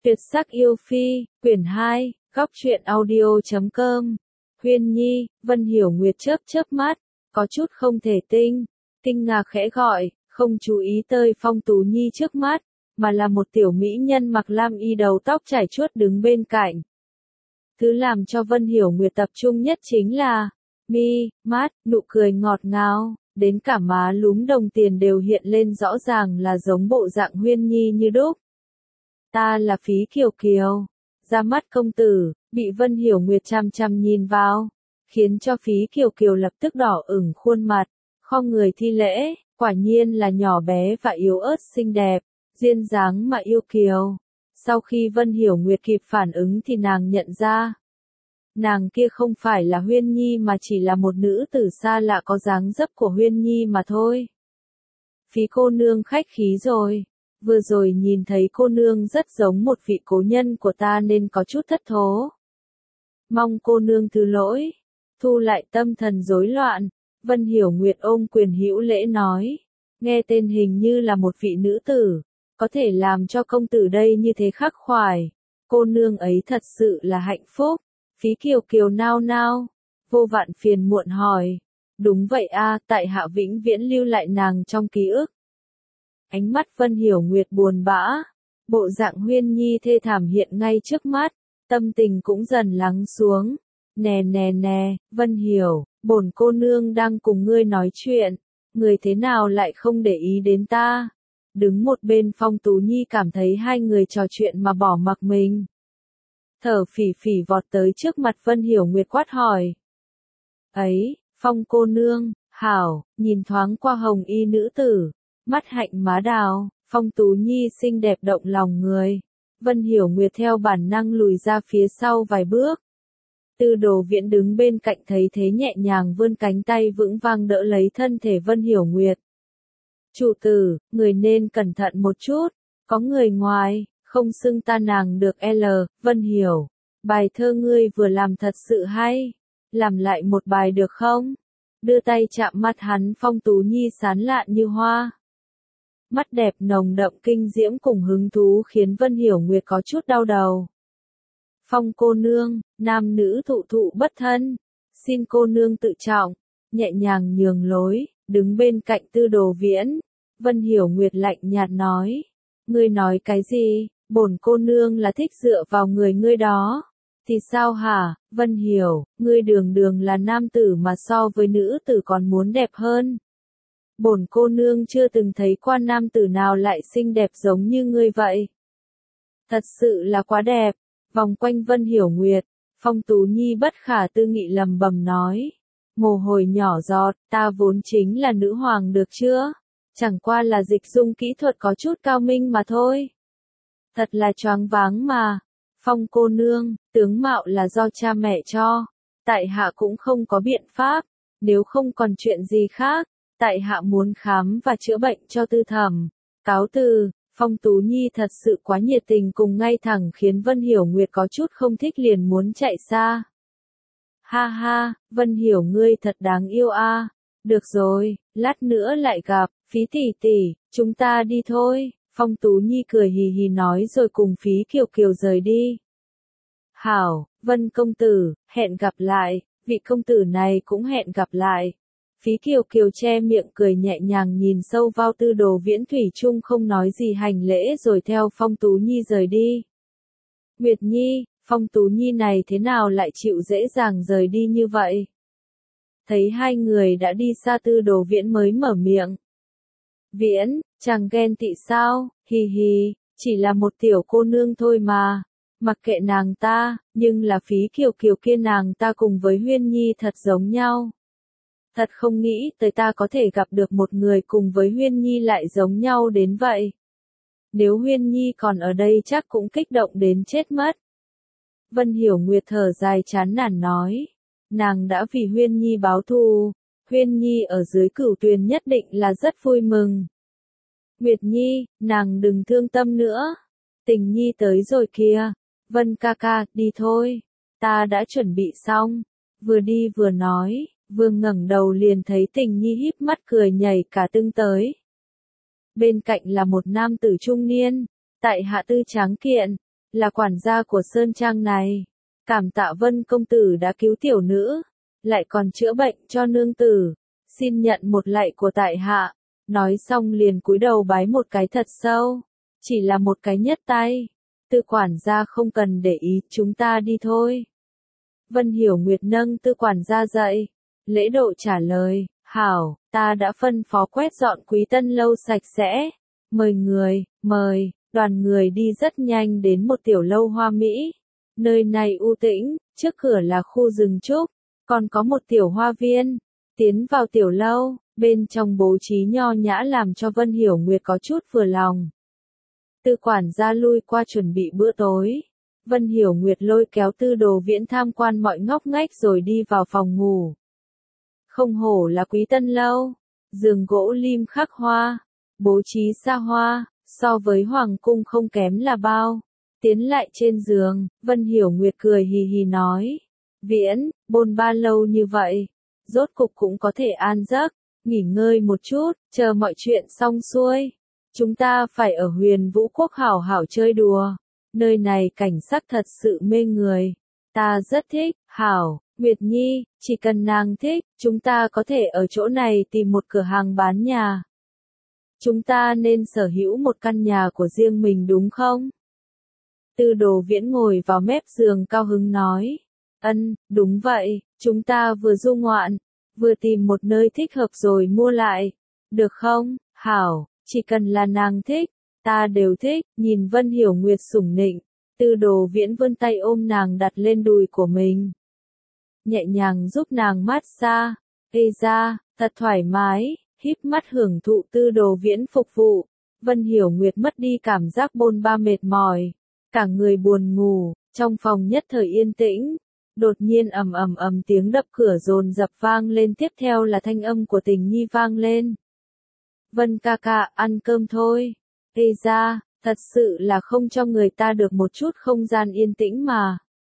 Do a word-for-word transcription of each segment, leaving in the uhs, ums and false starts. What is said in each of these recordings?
Tuyệt sắc yêu phi, quyển hai, góc truyện audio chấm com. Huyên Nhi, Vân Hiểu Nguyệt chớp chớp mắt, có chút không thể tin, kinh ngạc khẽ gọi, không chú ý tới Phong Tú Nhi trước mắt, mà là một tiểu mỹ nhân mặc lam y đầu tóc chảy chuốt đứng bên cạnh. Thứ làm cho Vân Hiểu Nguyệt tập trung nhất chính là mi, mắt, nụ cười ngọt ngào, đến cả má lúm đồng tiền đều hiện lên rõ ràng là giống bộ dạng Huyên Nhi như đúc. Ta là Phí Kiều Kiều. Ra mắt công tử, bị Vân Hiểu Nguyệt chăm chăm nhìn vào, khiến cho Phí Kiều Kiều lập tức đỏ ửng khuôn mặt, khom người thi lễ, quả nhiên là nhỏ bé và yếu ớt xinh đẹp, duyên dáng mà yêu kiều. Sau khi Vân Hiểu Nguyệt kịp phản ứng thì nàng nhận ra, nàng kia không phải là Huyên Nhi mà chỉ là một nữ tử xa lạ có dáng dấp của Huyên Nhi mà thôi. Phí cô nương khách khí rồi. Vừa rồi nhìn thấy cô nương rất giống một vị cố nhân của ta nên có chút thất thố. Mong cô nương thứ lỗi. Thu lại tâm thần rối loạn, Vân Hiểu Nguyệt ôm quyền hữu lễ nói. Nghe tên hình như là một vị nữ tử, có thể làm cho công tử đây như thế khắc khoải. Cô nương ấy thật sự là hạnh phúc. Phí Kiều Kiều nao nao, vô vạn phiền muộn hỏi. Đúng vậy a, tại hạ vĩnh viễn lưu lại nàng trong ký ức. Ánh mắt Vân Hiểu Nguyệt buồn bã, bộ dạng Huyên Nhi thê thảm hiện ngay trước mắt, tâm tình cũng dần lắng xuống. Nè nè nè, Vân Hiểu, bổn cô nương đang cùng ngươi nói chuyện, người thế nào lại không để ý đến ta? Đứng một bên Phong Tú Nhi cảm thấy hai người trò chuyện mà bỏ mặc mình. Thở phì phì vọt tới trước mặt Vân Hiểu Nguyệt quát hỏi. Ấy, Phong cô nương, hảo, nhìn thoáng qua hồng y nữ tử. Mắt hạnh má đào, Phong Tú Nhi xinh đẹp động lòng người. Vân Hiểu Nguyệt theo bản năng lùi ra phía sau vài bước. Tư Đồ Viễn đứng bên cạnh thấy thế nhẹ nhàng vươn cánh tay vững vàng đỡ lấy thân thể Vân Hiểu Nguyệt. Chủ tử, người nên cẩn thận một chút, có người ngoài, không xưng ta nàng được L, Vân Hiểu. Bài thơ ngươi vừa làm thật sự hay, làm lại một bài được không? Đưa tay chạm mặt hắn, Phong Tú Nhi sán lạn như hoa. Mắt đẹp nồng đậm kinh diễm cùng hứng thú khiến Vân Hiểu Nguyệt có chút đau đầu. Phong cô nương, nam nữ thụ thụ bất thân, xin cô nương tự trọng, nhẹ nhàng nhường lối, đứng bên cạnh Tư Đồ Viễn. Vân Hiểu Nguyệt lạnh nhạt nói, ngươi nói cái gì, bổn cô nương là thích dựa vào người ngươi đó. Thì sao hả, Vân Hiểu, ngươi đường đường là nam tử mà so với nữ tử còn muốn đẹp hơn. Bổn cô nương chưa từng thấy qua nam tử nào lại xinh đẹp giống như ngươi vậy. Thật sự là quá đẹp. Vòng quanh Vân Hiểu Nguyệt, Phong Tú Nhi bất khả tư nghị lầm bầm nói. Mồ hôi nhỏ giọt, ta vốn chính là nữ hoàng được chưa? Chẳng qua là dịch dung kỹ thuật có chút cao minh mà thôi. Thật là choáng váng mà. Phong cô nương, tướng mạo là do cha mẹ cho. Tại hạ cũng không có biện pháp. Nếu không còn chuyện gì khác, tại hạ muốn khám và chữa bệnh cho Tư Thẩm. Cáo từ. Phong Tú Nhi thật sự quá nhiệt tình cùng ngay thẳng khiến Vân Hiểu Nguyệt có chút không thích liền muốn chạy xa. Ha ha, Vân Hiểu ngươi thật đáng yêu a. Được rồi, lát nữa lại gặp, Phí tỷ tỷ, chúng ta đi thôi. Phong Tú Nhi cười hì hì nói rồi cùng Phí Kiều Kiều rời đi. Hảo, Vân công tử, hẹn gặp lại, vị công tử này cũng hẹn gặp lại. Phí Kiều Kiều che miệng cười nhẹ nhàng nhìn sâu vào Tư Đồ Viễn thủy chung không nói gì hành lễ rồi theo Phong Tú Nhi rời đi. Nguyệt Nhi, Phong Tú Nhi này thế nào lại chịu dễ dàng rời đi như vậy? Thấy hai người đã đi xa Tư Đồ Viễn mới mở miệng. Viễn, chàng ghen tị sao, hì hì, chỉ là một tiểu cô nương thôi mà. Mặc kệ nàng ta, nhưng là Phí Kiều Kiều kia nàng ta cùng với Huyên Nhi thật giống nhau. Thật không nghĩ tới ta có thể gặp được một người cùng với Huyên Nhi lại giống nhau đến vậy. Nếu Huyên Nhi còn ở đây chắc cũng kích động đến chết mất. Vân Hiểu Nguyệt thở dài chán nản nói. Nàng đã vì Huyên Nhi báo thù. Huyên Nhi ở dưới Cửu Tuyền nhất định là rất vui mừng. Nguyệt Nhi, nàng đừng thương tâm nữa. Tình Nhi tới rồi kìa. Vân ca ca, đi thôi. Ta đã chuẩn bị xong. Vừa đi vừa nói. Vừa ngẩng đầu liền thấy Tình Nhi híp mắt cười nhảy cả tưng tới. Bên cạnh là một nam tử trung niên, tại hạ tư tráng kiện, là quản gia của sơn trang này. Cảm tạ Vân công tử đã cứu tiểu nữ, lại còn chữa bệnh cho nương tử. Xin nhận một lạy của tại hạ. Nói xong liền cúi đầu bái một cái thật sâu. Chỉ là một cái nhất tay. Tư quản gia không cần để ý, chúng ta đi thôi. Vân Hiểu Nguyệt nâng tư quản gia dậy. Lễ độ trả lời, hảo, ta đã phân phó quét dọn Quý Tân lâu sạch sẽ. Mời người, mời, đoàn người đi rất nhanh đến một tiểu lâu hoa mỹ. Nơi này u tĩnh, trước cửa là khu rừng trúc, còn có một tiểu hoa viên. Tiến vào tiểu lâu, bên trong bố trí nho nhã làm cho Vân Hiểu Nguyệt có chút vừa lòng. Tư quản gia lui qua chuẩn bị bữa tối. Vân Hiểu Nguyệt lôi kéo Tư Đồ Viễn tham quan mọi ngóc ngách rồi đi vào phòng ngủ. Không hổ là Quý Tân lâu, giường gỗ lim khắc hoa, bố trí xa hoa, so với hoàng cung không kém là bao. Tiến lại trên giường, Vân Hiểu Nguyệt cười hì hì nói, Viễn, bôn ba lâu như vậy, rốt cục cũng có thể an giấc, nghỉ ngơi một chút, chờ mọi chuyện xong xuôi. Chúng ta phải ở Huyền Vũ Quốc hảo hảo chơi đùa, nơi này cảnh sắc thật sự mê người, ta rất thích. Hảo, Nguyệt Nhi, chỉ cần nàng thích, chúng ta có thể ở chỗ này tìm một cửa hàng bán nhà. Chúng ta nên sở hữu một căn nhà của riêng mình đúng không? Tư Đồ Viễn ngồi vào mép giường cao hứng nói. Ân, đúng vậy, chúng ta vừa du ngoạn, vừa tìm một nơi thích hợp rồi mua lại. Được không? Hảo, chỉ cần là nàng thích, ta đều thích. Nhìn Vân Hiểu Nguyệt sủng nịnh, Tư Đồ Viễn vươn tay ôm nàng đặt lên đùi của mình. Nhẹ nhàng giúp nàng mát xa. Ê ra, thật thoải mái, híp mắt hưởng thụ Tư Đồ Viễn phục vụ. Vân Hiểu Nguyệt mất đi cảm giác bôn ba mệt mỏi. Cả người buồn ngủ, trong phòng nhất thời yên tĩnh. Đột nhiên ầm ầm ầm tiếng đập cửa dồn dập vang lên, tiếp theo là thanh âm của Tình Nhi vang lên. Vân ca ca, ăn cơm thôi. Ê ra, thật sự là không cho người ta được một chút không gian yên tĩnh mà.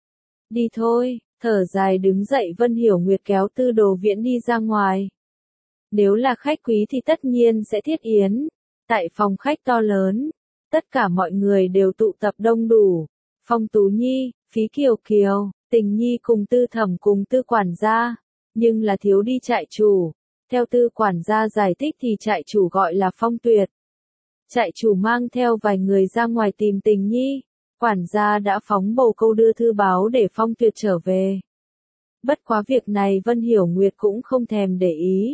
Đi thôi, thở dài đứng dậy Vân Hiểu Nguyệt kéo Tư Đồ Viễn đi ra ngoài. Nếu là khách quý thì tất nhiên sẽ thiết yến. Tại phòng khách to lớn, tất cả mọi người đều tụ tập đông đủ. Phong Tú Nhi, Phí Kiều Kiều, Tình Nhi cùng Tư Thẩm cùng Tư quản gia, nhưng là thiếu đi trại chủ. Theo Tư quản gia giải thích thì trại chủ gọi là Phong Tuyệt. Trại chủ mang theo vài người ra ngoài tìm Tình Nhi, quản gia đã phóng bồ câu đưa thư báo để Phong Tuyệt trở về. Bất quá việc này Vân Hiểu Nguyệt cũng không thèm để ý.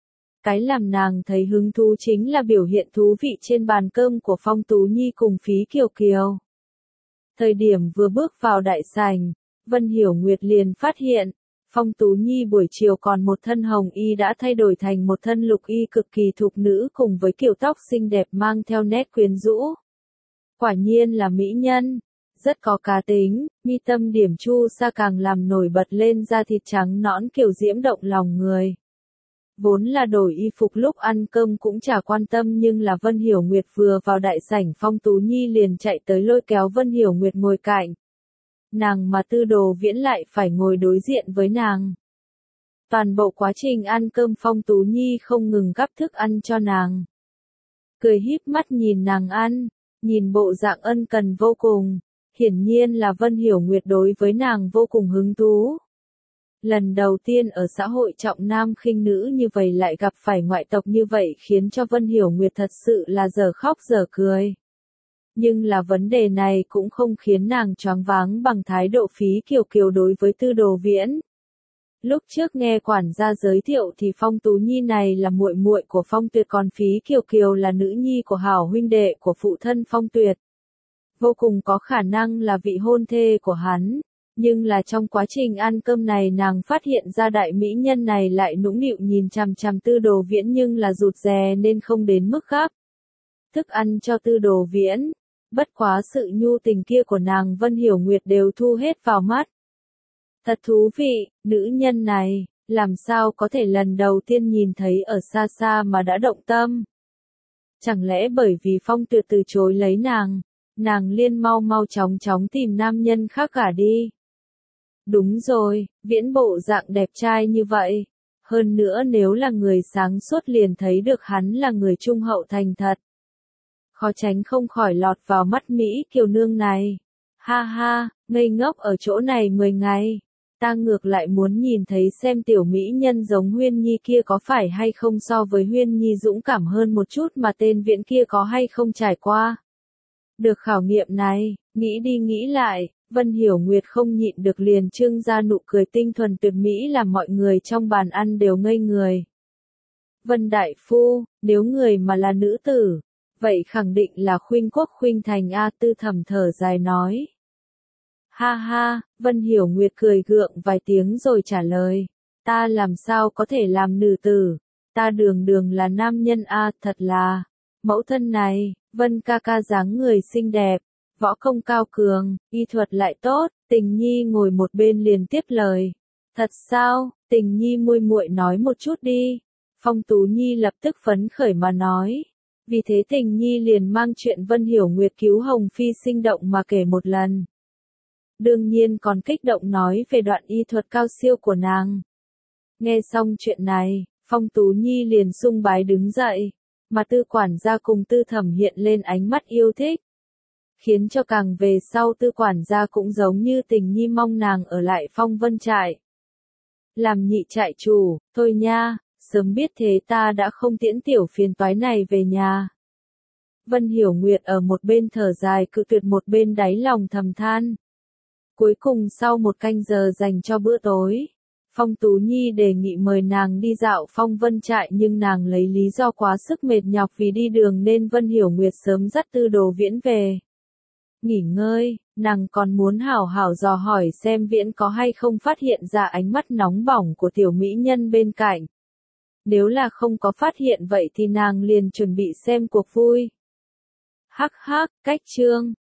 Cái làm nàng thấy hứng thú chính là biểu hiện thú vị trên bàn cơm của Phong Tú Nhi cùng Phí Kiều Kiều. Thời điểm vừa bước vào đại sảnh, Vân Hiểu Nguyệt liền phát hiện, Phong Tú Nhi buổi chiều còn một thân hồng y đã thay đổi thành một thân lục y cực kỳ thục nữ cùng với kiểu tóc xinh đẹp mang theo nét quyến rũ. Quả nhiên là mỹ nhân, rất có cá tính, mi tâm điểm chu sa càng làm nổi bật lên da thịt trắng nõn kiều diễm động lòng người. Vốn là đổi y phục lúc ăn cơm cũng chả quan tâm, nhưng là Vân Hiểu Nguyệt vừa vào đại sảnh Phong Tú Nhi liền chạy tới lôi kéo Vân Hiểu Nguyệt ngồi cạnh. Nàng mà Tư Đồ Viễn lại phải ngồi đối diện với nàng. Toàn bộ quá trình ăn cơm Phong Tú Nhi không ngừng gắp thức ăn cho nàng. Cười híp mắt nhìn nàng ăn, nhìn bộ dạng ân cần vô cùng, hiển nhiên là Vân Hiểu Nguyệt đối với nàng vô cùng hứng thú. Lần đầu tiên ở xã hội trọng nam khinh nữ như vậy lại gặp phải ngoại tộc như vậy khiến cho Vân Hiểu Nguyệt thật sự là dở khóc dở cười. Nhưng là vấn đề này cũng không khiến nàng choáng váng bằng thái độ Phí Kiều Kiều đối với Tư Đồ Viễn. Lúc trước nghe quản gia giới thiệu thì Phong Tú Nhi này là muội muội của Phong Tuyệt, còn Phí Kiều Kiều là nữ nhi của hảo huynh đệ của phụ thân Phong Tuyệt. Vô cùng có khả năng là vị hôn thê của hắn. Nhưng là trong quá trình ăn cơm này nàng phát hiện ra đại mỹ nhân này lại nũng nịu nhìn chằm chằm Tư Đồ Viễn, nhưng là rụt rè nên không đến mức gắp thức ăn cho Tư Đồ Viễn. Bất quá sự nhu tình kia của nàng Vân Hiểu Nguyệt đều thu hết vào mắt. Thật thú vị, nữ nhân này, làm sao có thể lần đầu tiên nhìn thấy ở xa xa mà đã động tâm. Chẳng lẽ bởi vì Phong Tuyệt từ chối lấy nàng, nàng liên mau mau chóng chóng tìm nam nhân khác cả đi. Đúng rồi, Viễn bộ dạng đẹp trai như vậy. Hơn nữa nếu là người sáng suốt liền thấy được hắn là người trung hậu thành thật. Khó tránh không khỏi lọt vào mắt Mỹ Kiều nương này. Ha ha, ngây ngốc ở chỗ này mười ngày. Ta ngược lại muốn nhìn thấy xem tiểu mỹ nhân giống Huyên Nhi kia có phải hay không so với Huyên Nhi dũng cảm hơn một chút mà tên Viễn kia có hay không trải qua. Được khảo nghiệm này, nghĩ đi nghĩ lại, Vân Hiểu Nguyệt không nhịn được liền trưng ra nụ cười tinh thuần tuyệt mỹ làm mọi người trong bàn ăn đều ngây người. Vân Đại Phu, nếu người mà là nữ tử, vậy khẳng định là Khuynh Quốc Khuynh Thành A. Tư Thẩm thở dài nói. Ha ha, Vân Hiểu Nguyệt cười gượng vài tiếng rồi trả lời. Ta làm sao có thể làm nữ tử, ta đường đường là nam nhân A. Thật là, mẫu thân này, Vân ca ca dáng người xinh đẹp, võ công cao cường, y thuật lại tốt. Tình Nhi ngồi một bên liền tiếp lời. Thật sao, Tình Nhi muội muội nói một chút đi. Phong Tú Nhi lập tức phấn khởi mà nói. Vì thế Tình Nhi liền mang chuyện Vân Hiểu Nguyệt cứu Hồng Phi sinh động mà kể một lần. Đương nhiên còn kích động nói về đoạn y thuật cao siêu của nàng. Nghe xong chuyện này, Phong Tú Nhi liền sung bái đứng dậy, mà Tư quản gia cùng Tư Thẩm hiện lên ánh mắt yêu thích. Khiến cho càng về sau Tư quản gia cũng giống như Tình Nhi mong nàng ở lại Phong Vân trại. Làm nhị trại chủ, thôi nha, sớm biết thế ta đã không tiễn tiểu phiền toái này về nhà. Vân Hiểu Nguyệt ở một bên thở dài cự tuyệt một bên đáy lòng thầm than. Cuối cùng sau một canh giờ dành cho bữa tối, Phong Tú Nhi đề nghị mời nàng đi dạo Phong Vân trại nhưng nàng lấy lý do quá sức mệt nhọc vì đi đường nên Vân Hiểu Nguyệt sớm dắt Tư Đồ Viễn về. Nghỉ ngơi, nàng còn muốn hảo hảo dò hỏi xem Viễn có hay không phát hiện ra ánh mắt nóng bỏng của tiểu mỹ nhân bên cạnh. Nếu là không có phát hiện vậy thì nàng liền chuẩn bị xem cuộc vui. Hắc hắc, cách chương.